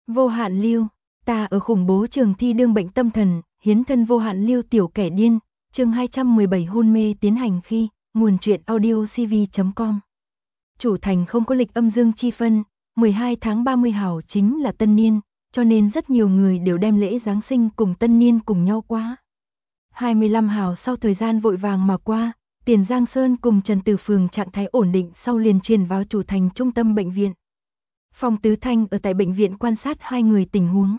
Vô hạn lưu, ta ở khủng bố trường thi đương bệnh tâm thần, hiến thân vô hạn lưu tiểu kẻ điên, chương 217 hôn mê tiến hành khi, nguồn truyện audio cv.com. Chủ thành không có lịch âm dương chi phân, 12 tháng 30 hào chính là tân niên, cho nên rất nhiều người đều đem lễ Giáng sinh cùng tân niên cùng nhau qua. 25 hào sau thời gian vội vàng mà qua, Tiền Giang Sơn cùng Trần Từ Phường trạng thái ổn định sau liền truyền vào chủ thành trung tâm bệnh viện. Phong Tứ Thanh ở tại bệnh viện quan sát hai người tình huống.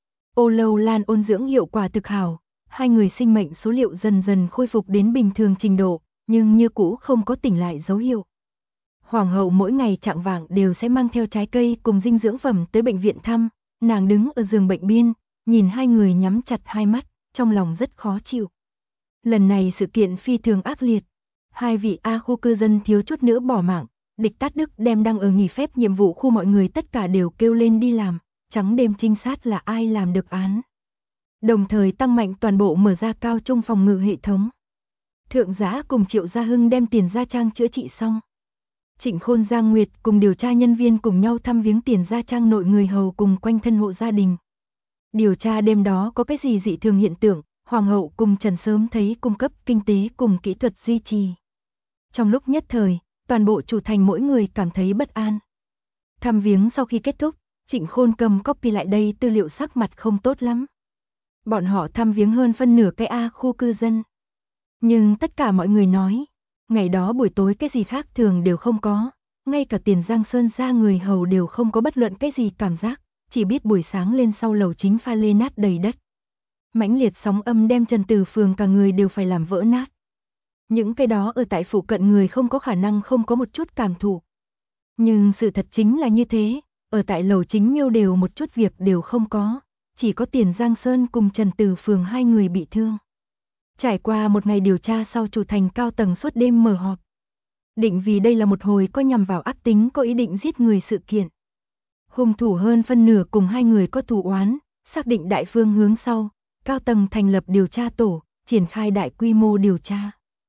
Ô Lâu Lan ôn dưỡng hiệu quả thực hảo, hai người sinh mệnh số liệu dần dần khôi phục đến bình thường trình độ, nhưng như cũ không có tỉnh lại dấu hiệu. Hoàng hậu mỗi ngày chạng vạng đều sẽ mang theo trái cây cùng dinh dưỡng phẩm tới bệnh viện thăm, nàng đứng ở giường bệnh biên, nhìn hai người nhắm chặt hai mắt, trong lòng rất khó chịu. Lần này sự kiện phi thường ác liệt, hai vị A khu cư dân thiếu chút nữa bỏ mạng, địch Tát Đức đem đang ở nghỉ phép nhiệm vụ khu mọi người tất cả đều kêu lên đi làm, trắng đêm trinh sát là ai làm được án. Đồng thời tăng mạnh toàn bộ mở ra cao trung phòng ngự hệ thống. Thượng Giá cùng Triệu Gia Hưng đem Tiền Gia Trang chữa trị xong. Trịnh Khôn Giang Nguyệt cùng điều tra nhân viên cùng nhau thăm viếng Tiền Gia Trang nội người hầu cùng quanh thân hộ gia đình. Điều tra đêm đó có cái gì dị thường hiện tượng, Hoàng hậu cùng Trần sớm thấy cung cấp kinh tế cùng kỹ thuật duy trì. Trong lúc nhất thời, toàn bộ chủ thành mỗi người cảm thấy bất an. Thăm viếng sau khi kết thúc, Trịnh Khôn cầm copy lại đây tư liệu sắc mặt không tốt lắm. Bọn họ thăm viếng hơn phân nửa cái A khu cư dân. Nhưng tất cả mọi người nói, ngày đó buổi tối cái gì khác thường đều không có, ngay cả Tiền Giang Sơn ra người hầu đều không có bất luận cái gì cảm giác, chỉ biết buổi sáng lên sau lầu chính pha lê nát đầy đất. Mãnh liệt sóng âm đem Trần Từ Phường cả người đều phải làm vỡ nát. Những cái đó ở tại phụ cận người không có khả năng không có một chút cảm thụ. Nhưng sự thật chính là như thế, ở tại lầu chính miêu đều một chút việc đều không có, chỉ có Tiền Giang Sơn cùng Trần Từ Phường hai người bị thương. Trải qua một ngày điều tra sau chủ thành cao tầng suốt đêm mở họp. Định vì đây là một hồi có nhằm vào ác tính có ý định giết người sự kiện. Hung thủ hơn phân nửa cùng hai người có thù oán, xác định đại phương hướng sau, cao tầng thành lập điều tra tổ, triển khai đại quy mô điều tra.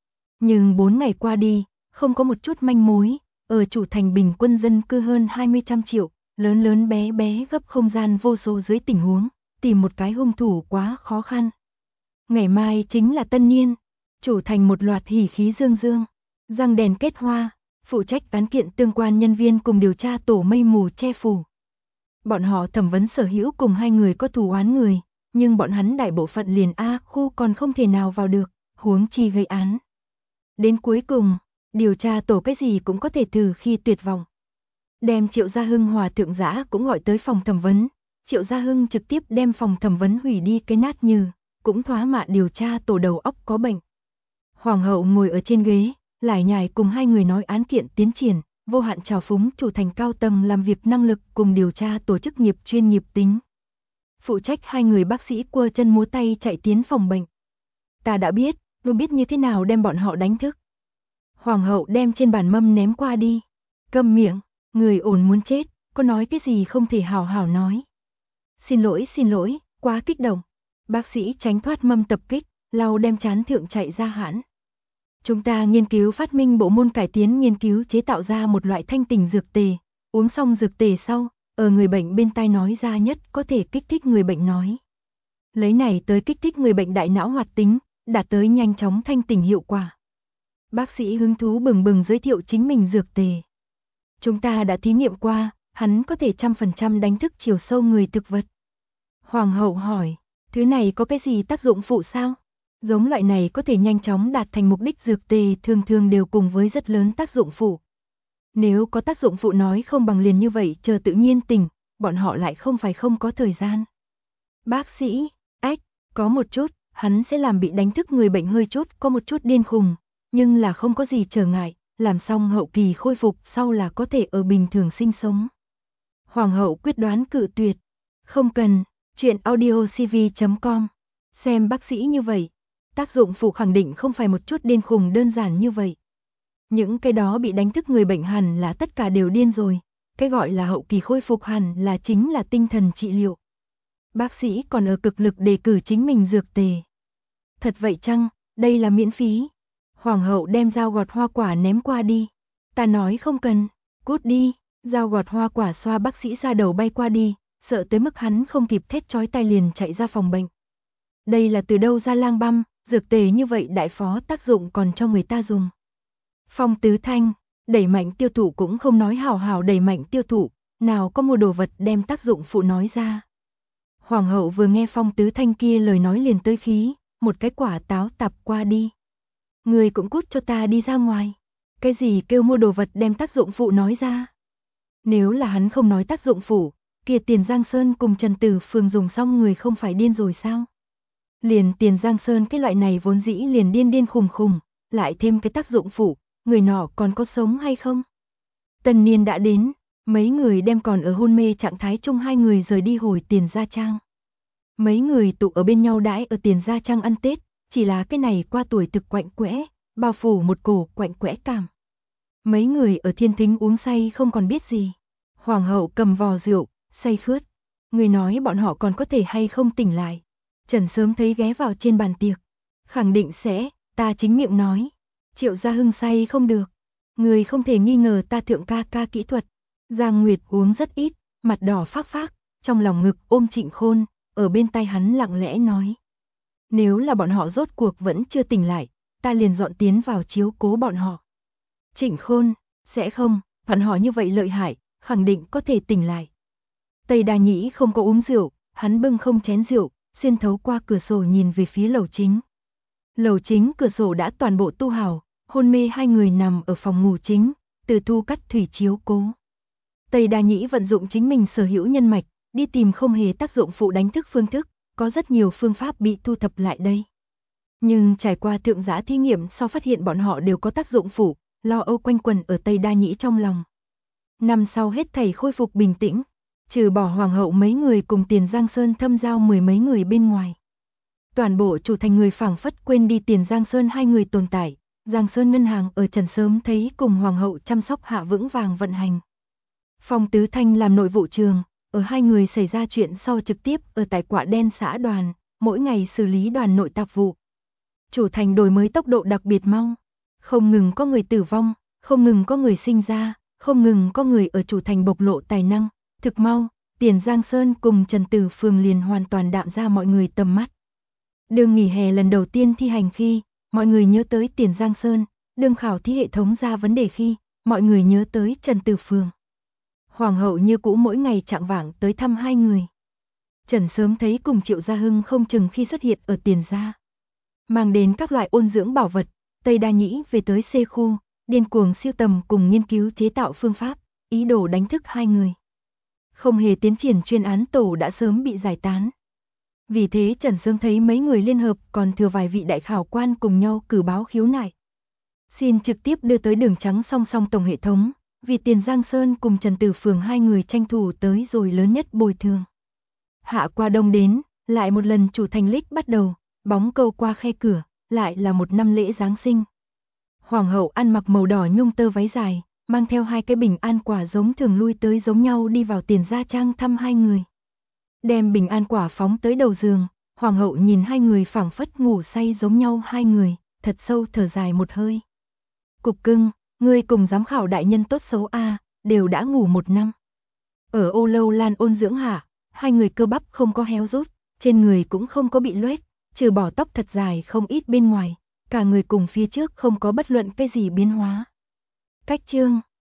Nhưng 4 ngày qua đi, không có một chút manh mối, ở chủ thành bình quân dân cư hơn 20 triệu, lớn lớn bé bé gấp không gian vô số dưới tình huống, tìm một cái hung thủ quá khó khăn. Ngày mai chính là tân niên, chủ thành một loạt hỉ khí dương dương, răng đèn kết hoa, phụ trách án kiện tương quan nhân viên cùng điều tra tổ mây mù che phủ. Bọn họ thẩm vấn sở hữu cùng hai người có thù oán người, nhưng bọn hắn đại bộ phận liền A khu còn không thể nào vào được, huống chi gây án. Đến cuối cùng, điều tra tổ cái gì cũng có thể từ khi tuyệt vọng. Đem Triệu Gia Hưng hòa Thượng Giã cũng gọi tới phòng thẩm vấn, Triệu Gia Hưng trực tiếp đem phòng thẩm vấn hủy đi cái nát như, cũng thoá mạ điều tra tổ đầu óc có bệnh. Hoàng hậu ngồi ở trên ghế, lải nhải cùng hai người nói án kiện tiến triển, vô hạn trào phúng chủ thành cao tầng làm việc năng lực cùng điều tra tổ chức nghiệp chuyên nghiệp tính. Phụ trách hai người bác sĩ quơ chân múa tay chạy tiến phòng bệnh. Ta đã biết, luôn biết như thế nào đem bọn họ đánh thức. Hoàng hậu đem trên bàn mâm ném qua đi. Câm miệng, người ổn muốn chết, có nói cái gì không thể hào hào nói. Xin lỗi, quá kích động. Bác sĩ tránh thoát mâm tập kích, lau đem chán thượng chạy ra hãn. Chúng ta nghiên cứu phát minh bộ môn cải tiến nghiên cứu chế tạo ra một loại thanh tỉnh dược tề. Uống xong dược tề sau, ở người bệnh bên tai nói ra nhất có thể kích thích người bệnh nói. Lấy này tới kích thích người bệnh đại não hoạt tính, đạt tới nhanh chóng thanh tỉnh hiệu quả. Bác sĩ hứng thú bừng bừng giới thiệu chính mình dược tề. Chúng ta đã thí nghiệm qua, hắn có thể 100% đánh thức chiều sâu người thực vật. Hoàng hậu hỏi, thứ này có cái gì tác dụng phụ sao? Giống loại này có thể nhanh chóng đạt thành mục đích dược tề thường thường đều cùng với rất lớn tác dụng phụ. Nếu có tác dụng phụ nói không bằng liền như vậy chờ tự nhiên tỉnh, bọn họ lại không phải không có thời gian. Bác sĩ, có một chút, hắn sẽ làm bị đánh thức người bệnh hơi chút có một chút điên khùng, nhưng là không có gì trở ngại, làm xong hậu kỳ khôi phục sau là có thể ở bình thường sinh sống. Hoàng hậu quyết đoán cự tuyệt, không cần, chuyện audio cv.com, xem bác sĩ như vậy, tác dụng phụ khẳng định không phải một chút điên khùng đơn giản như vậy. Những cái đó bị đánh thức người bệnh hẳn là tất cả đều điên rồi, cái gọi là hậu kỳ khôi phục hẳn là chính là tinh thần trị liệu. Bác sĩ còn ở cực lực đề cử chính mình dược tề. Thật vậy chăng, đây là miễn phí. Hoàng hậu đem dao gọt hoa quả ném qua đi. Ta nói không cần, cút đi, dao gọt hoa quả xoa bác sĩ ra đầu bay qua đi, sợ tới mức hắn không kịp thét chói tai liền chạy ra phòng bệnh. Đây là từ đâu ra lang băm, dược tề như vậy đại phó tác dụng còn cho người ta dùng. Phong Tứ Thanh, đẩy mạnh tiêu thụ cũng không nói hảo hảo đẩy mạnh tiêu thụ, nào có mua đồ vật đem tác dụng phụ nói ra. Hoàng hậu vừa nghe Phong Tứ Thanh kia lời nói liền tới khí, một cái quả táo tạp qua đi. Người cũng cút cho ta đi ra ngoài. Cái gì kêu mua đồ vật đem tác dụng phụ nói ra? Nếu là hắn không nói tác dụng phụ, kia Tiền Giang Sơn cùng Trần Tử Phương dùng xong người không phải điên rồi sao? Liền Tiền Giang Sơn cái loại này vốn dĩ liền điên điên khùng khùng, lại thêm cái tác dụng phụ, người nọ còn có sống hay không? Tân niên đã đến, mấy người đem còn ở hôn mê trạng thái chung hai người rời đi hồi Tiền Gia Trang. Mấy người tụ ở bên nhau đãi ở Tiền Gia Trang ăn Tết, chỉ là cái này qua tuổi thực quạnh quẽ, bao phủ một cổ quạnh quẽ cảm. Mấy người ở thiên thính uống say không còn biết gì. Hoàng hậu cầm vò rượu, say khướt. Người nói bọn họ còn có thể hay không tỉnh lại. Trần sớm thấy ghé vào trên bàn tiệc. Khẳng định sẽ, ta chính miệng nói. Triệu Gia Hưng say không được. Người không thể nghi ngờ ta thượng ca kỹ thuật. Giang Nguyệt uống rất ít, mặt đỏ phác phác, trong lòng ngực ôm Trịnh Khôn, ở bên tai hắn lặng lẽ nói. Nếu là bọn họ rốt cuộc vẫn chưa tỉnh lại, ta liền dọn tiến vào chiếu cố bọn họ. Trịnh Khôn, sẽ không, bọn họ như vậy lợi hại, khẳng định có thể tỉnh lại. Tây Đa Nhĩ không có uống rượu, hắn bưng không chén rượu, xuyên thấu qua cửa sổ nhìn về phía lầu chính. Lầu chính cửa sổ đã toàn bộ tu hào, hôn mê hai người nằm ở phòng ngủ chính, Từ Thu cắt thủy chiếu cố. Tây Đa Nhĩ vận dụng chính mình sở hữu nhân mạch, đi tìm không hề tác dụng phụ đánh thức phương thức, có rất nhiều phương pháp bị thu thập lại đây. Nhưng trải qua thượng giá thí nghiệm sau phát hiện bọn họ đều có tác dụng phụ, lo âu quanh quẩn ở Tây Đa Nhĩ trong lòng. Năm sau hết thảy khôi phục bình tĩnh, trừ bỏ hoàng hậu mấy người cùng Tiền Giang Sơn thâm giao mười mấy người bên ngoài. Toàn bộ chủ thành người phảng phất quên đi Tiền Giang Sơn hai người tồn tại, Giang Sơn ngân hàng ở Trần sớm thấy cùng hoàng hậu chăm sóc hạ vững vàng vận hành. Phong Tứ Thanh làm nội vụ trường, ở hai người xảy ra chuyện sau trực tiếp ở tại Quạ Đen xã đoàn, mỗi ngày xử lý đoàn nội tạp vụ. Chủ thành đổi mới tốc độ đặc biệt mau, không ngừng có người tử vong, không ngừng có người sinh ra, không ngừng có người ở chủ thành bộc lộ tài năng, thực mau, Tiền Giang Sơn cùng Trần Tử Phương liền hoàn toàn đạm ra mọi người tầm mắt. Đường nghỉ hè lần đầu tiên thi hành khi, mọi người nhớ tới Tiền Giang Sơn, đường khảo thí hệ thống ra vấn đề khi, mọi người nhớ tới Trần Tử Phương. Hoàng hậu như cũ mỗi ngày chạng vạng tới thăm hai người. Trần sớm thấy cùng Triệu Gia Hưng không chừng khi xuất hiện ở Tiền gia, mang đến các loại ôn dưỡng bảo vật, Tây Đa Nhĩ về tới C khu, điên cuồng siêu tầm cùng nghiên cứu chế tạo phương pháp, ý đồ đánh thức hai người. Không hề tiến triển chuyên án tổ đã sớm bị giải tán. Vì thế Trần sớm thấy mấy người liên hợp còn thừa vài vị đại khảo quan cùng nhau cử báo khiếu nại. Xin trực tiếp đưa tới Đường Trắng song song tổng hệ thống, vì Tiền Giang Sơn cùng Trần Tử Phương hai người tranh thủ tới rồi lớn nhất bồi thường. Hạ qua đông đến, lại một lần chủ thành lích bắt đầu, bóng câu qua khe cửa, lại là một năm lễ Giáng sinh. Hoàng hậu ăn mặc màu đỏ nhung tơ váy dài, mang theo hai cái bình an quả giống thường lui tới giống nhau đi vào Tiền Gia Trang thăm hai người. Đem bình an quả phóng tới đầu giường, hoàng hậu nhìn hai người phảng phất ngủ say giống nhau hai người, thật sâu thở dài một hơi. Cục cưng, ngươi cùng giám khảo đại nhân tốt xấu a, đều đã ngủ một năm. Ở Ô Lâu Lan ôn dưỡng hạ, hai người cơ bắp không có héo rút, trên người cũng không có bị loét, trừ bỏ tóc thật dài không ít bên ngoài, cả người cùng phía trước không có bất luận cái gì biến hóa. Cách chương